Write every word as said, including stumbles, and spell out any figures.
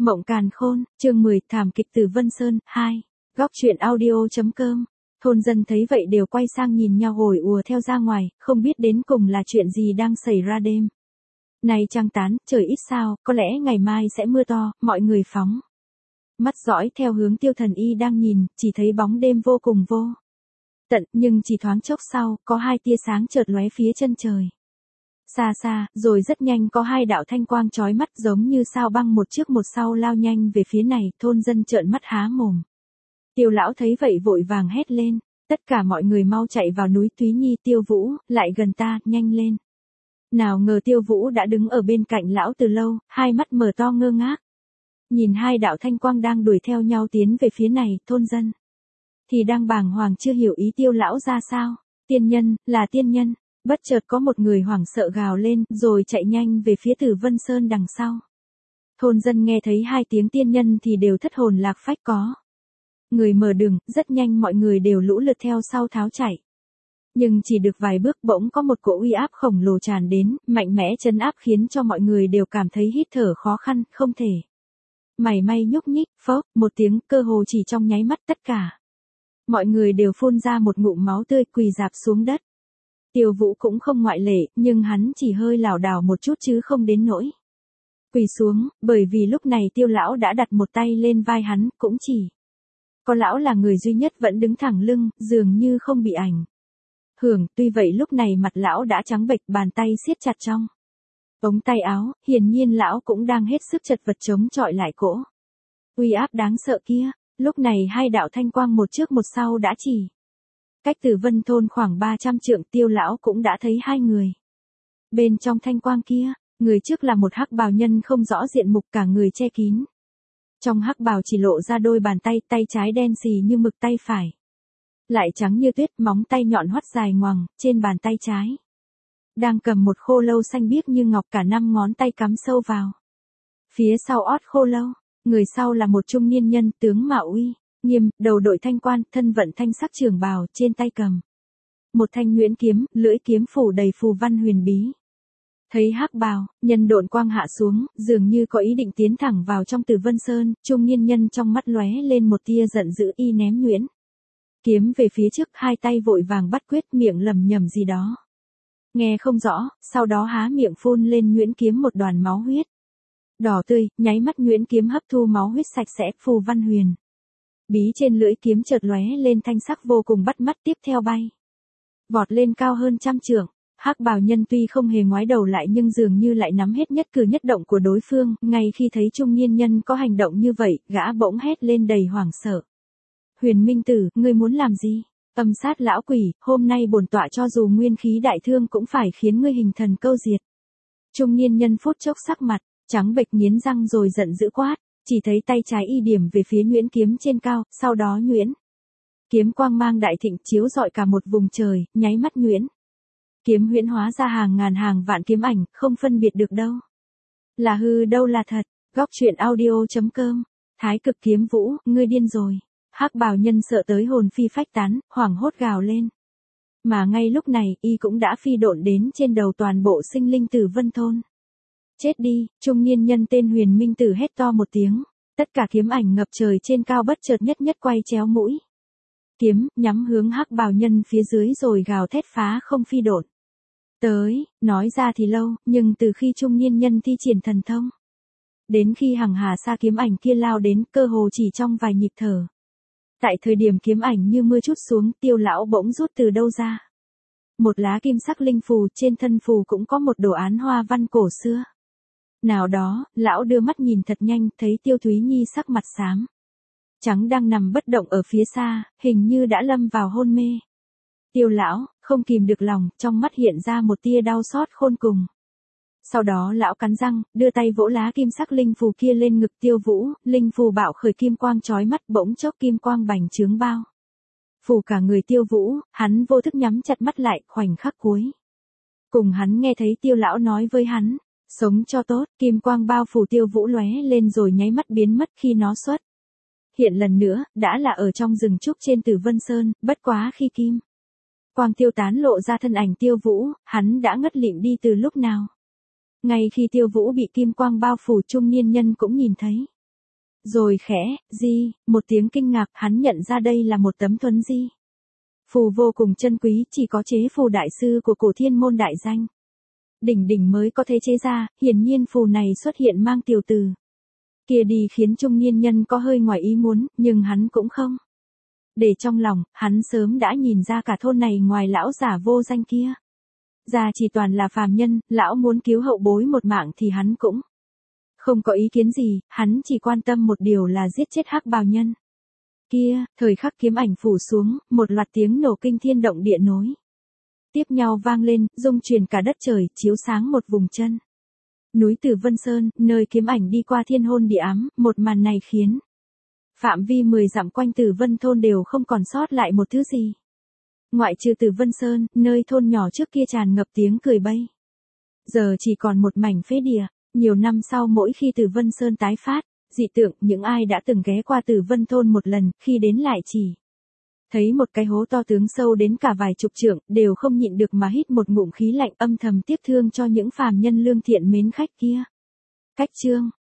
Mộng Càn Khôn, chương mười, thảm kịch từ Vân Sơn, hai. Góc truyện audio.com. Thôn dân thấy vậy đều quay sang nhìn nhau hồi ùa theo ra ngoài, không biết đến cùng là chuyện gì đang xảy ra đêm. Này trăng tán, trời ít sao, có lẽ ngày mai sẽ mưa to, mọi người phóng mắt dõi theo hướng Tiêu Thần Y đang nhìn, chỉ thấy bóng đêm vô cùng vô tận, nhưng chỉ thoáng chốc sau, có hai tia sáng chợt lóe phía chân trời. Xa xa, rồi rất nhanh có hai đạo thanh quang chói mắt giống như sao băng một trước một sau lao nhanh về phía này, thôn dân trợn mắt há mồm. Tiêu lão thấy vậy vội vàng hét lên, tất cả mọi người mau chạy vào núi Túy Nhi. Tiêu Vũ, lại gần ta, nhanh lên. Nào ngờ Tiêu Vũ đã đứng ở bên cạnh lão từ lâu, hai mắt mở to ngơ ngác. Nhìn hai đạo thanh quang đang đuổi theo nhau tiến về phía này, thôn dân thì đang bàng hoàng chưa hiểu ý Tiêu lão ra sao. Tiên nhân, là tiên nhân. Bất chợt có một người hoảng sợ gào lên, rồi chạy nhanh về phía Tử Vân Sơn đằng sau. Thôn dân nghe thấy hai tiếng tiên nhân thì đều thất hồn lạc phách, có người mở đường, rất nhanh mọi người đều lũ lượt theo sau tháo chạy. Nhưng chỉ được vài bước bỗng có một cỗ uy áp khổng lồ tràn đến, mạnh mẽ trấn áp khiến cho mọi người đều cảm thấy hít thở khó khăn, không thể mảy may nhúc nhích. Phốc, một tiếng, cơ hồ chỉ trong nháy mắt tất cả mọi người đều phun ra một ngụm máu tươi, quỳ rạp xuống đất. Tiêu Vũ cũng không ngoại lệ, nhưng hắn chỉ hơi lảo đảo một chút chứ không đến nỗi quỳ xuống, bởi vì lúc này Tiêu lão đã đặt một tay lên vai hắn, cũng chỉ có lão là người duy nhất vẫn đứng thẳng lưng, dường như không bị ảnh hưởng. Tuy vậy lúc này mặt lão đã trắng bệch, bàn tay siết chặt trong ống tay áo, hiển nhiên lão cũng đang hết sức chật vật chống chọi lại cỗ uy áp đáng sợ kia. Lúc này hai đạo thanh quang một trước một sau đã chỉ cách Tử Vân thôn khoảng ba trăm trượng. Tiêu lão cũng đã thấy hai người bên trong thanh quang kia. Người trước là một hắc bào nhân không rõ diện mục, cả người che kín. Trong hắc bào chỉ lộ ra đôi bàn tay, tay trái đen xì như mực, tay phải lại trắng như tuyết, móng tay nhọn hoắt dài ngoằng, trên bàn tay trái đang cầm một khô lâu xanh biếc như ngọc, cả năm ngón tay cắm sâu vào phía sau ót khô lâu. Người sau là một trung niên nhân, tướng mạo uy nghiêm, đầu đội thanh quan, thân vận thanh sắc trường bào, trên tay cầm một thanh nhuyễn kiếm, lưỡi kiếm phủ đầy phù văn huyền bí. Thấy hắc bào nhân độn quang hạ xuống, dường như có ý định tiến thẳng vào trong Tử Vân Sơn, trung niên nhân trong mắt lóe lên một tia giận dữ, y ném nhuyễn kiếm về phía trước, hai tay vội vàng bắt quyết, miệng lẩm nhẩm gì đó nghe không rõ, sau đó há miệng phun lên nhuyễn kiếm một đoàn máu huyết đỏ tươi, nháy mắt nhuyễn kiếm hấp thu máu huyết sạch sẽ, phù văn huyền bí trên lưỡi kiếm chợt lóe lên thanh sắc vô cùng bắt mắt, tiếp theo bay vọt lên cao hơn trăm trượng. Hắc bào nhân tuy không hề ngoái đầu lại nhưng dường như lại nắm hết nhất cử nhất động của đối phương. Ngay khi thấy trung niên nhân có hành động như vậy, gã bỗng hét lên đầy hoảng sợ. Huyền Minh Tử, ngươi muốn làm gì? Âm sát lão quỷ, hôm nay bổn tọa cho dù nguyên khí đại thương cũng phải khiến ngươi hình thần câu diệt. Trung niên nhân phút chốc sắc mặt trắng bệch, nghiến răng rồi giận dữ quát. Chỉ thấy tay trái y điểm về phía nhuyễn kiếm trên cao, sau đó nhuyễn kiếm quang mang đại thịnh chiếu rọi cả một vùng trời, nháy mắt nhuyễn kiếm huyễn hóa ra hàng ngàn hàng vạn kiếm ảnh, không phân biệt được đâu là hư đâu là thật. Góc truyện audio.com. Thái Cực Kiếm Vũ, ngươi điên rồi. Hắc bào nhân sợ tới hồn phi phách tán, hoảng hốt gào lên. Mà ngay lúc này, y cũng đã phi độn đến trên đầu toàn bộ sinh linh Tử Vân thôn. Chết đi. Trung niên nhân tên Huyền Minh Tử hét to một tiếng. Tất cả kiếm ảnh ngập trời trên cao bất chợt nhất nhất quay chéo mũi kiếm, nhắm hướng hắc bào nhân phía dưới rồi gào thét phá không phi độn tới. Nói ra thì lâu, nhưng từ khi trung niên nhân thi triển thần thông đến khi hằng hà sa kiếm ảnh kia lao đến, cơ hồ chỉ trong vài nhịp thở. Tại thời điểm kiếm ảnh như mưa trút xuống, Tiêu lão bỗng rút từ đâu ra một lá kim sắc linh phù, trên thân phù cũng có một đồ án hoa văn cổ xưa nào đó. Lão đưa mắt nhìn thật nhanh, thấy Tiêu Thúy Nhi sắc mặt xám trắng đang nằm bất động ở phía xa, hình như đã lâm vào hôn mê. Tiêu lão không kìm được lòng, trong mắt hiện ra một tia đau xót khôn cùng. Sau đó lão cắn răng, đưa tay vỗ lá kim sắc linh phù kia lên ngực Tiêu Vũ. Linh phù bạo khởi kim quang chói mắt, bỗng chốc kim quang bành trướng bao phủ cả người Tiêu Vũ. Hắn vô thức nhắm chặt mắt lại, khoảnh khắc cuối cùng hắn nghe thấy Tiêu lão nói với hắn, sống cho tốt. Kim quang bao phủ Tiêu Vũ lóe lên rồi nháy mắt biến mất. Khi nó xuất hiện lần nữa, đã là ở trong rừng trúc trên Tử Vân Sơn. Bất quá khi kim quang tiêu tán lộ ra thân ảnh Tiêu Vũ, hắn đã ngất lịm đi từ lúc nào. Ngay khi Tiêu Vũ bị kim quang bao phủ, trung niên nhân cũng nhìn thấy Rồi khẽ, di, một tiếng kinh ngạc, hắn nhận ra đây là một tấm thuấn di. Phù vô cùng chân quý, chỉ có chế phù đại sư của cổ thiên môn đại danh. Đỉnh đỉnh mới có thể chế ra, hiển nhiên phù này xuất hiện mang tiểu từ. Kia đi khiến trung niên nhân có hơi ngoài ý muốn, nhưng hắn cũng không. Để trong lòng, hắn sớm đã nhìn ra cả thôn này ngoài lão giả vô danh kia. Già chỉ toàn là phàm nhân, lão muốn cứu hậu bối một mạng thì hắn cũng không có ý kiến gì, hắn chỉ quan tâm một điều là giết chết hắc bào nhân. Kia, thời khắc kiếm ảnh phủ xuống, một loạt tiếng nổ kinh thiên động địa nối tiếp nhau vang lên, rung truyền cả đất trời, chiếu sáng một vùng chân. Núi Tử Vân Sơn, nơi kiếm ảnh đi qua thiên hôn địa ám, một màn này khiến phạm vi mười dặm quanh Tử Vân thôn đều không còn sót lại một thứ gì. Ngoại trừ Tử Vân Sơn, nơi thôn nhỏ trước kia tràn ngập tiếng cười bay. Giờ chỉ còn một mảnh phế địa, nhiều năm sau mỗi khi Tử Vân Sơn tái phát, dị tượng, những ai đã từng ghé qua Tử Vân thôn một lần, khi đến lại chỉ thấy một cái hố to tướng sâu đến cả vài chục trượng, đều không nhịn được mà hít một ngụm khí lạnh, âm thầm tiếc thương cho những phàm nhân lương thiện mến khách kia. Cách chương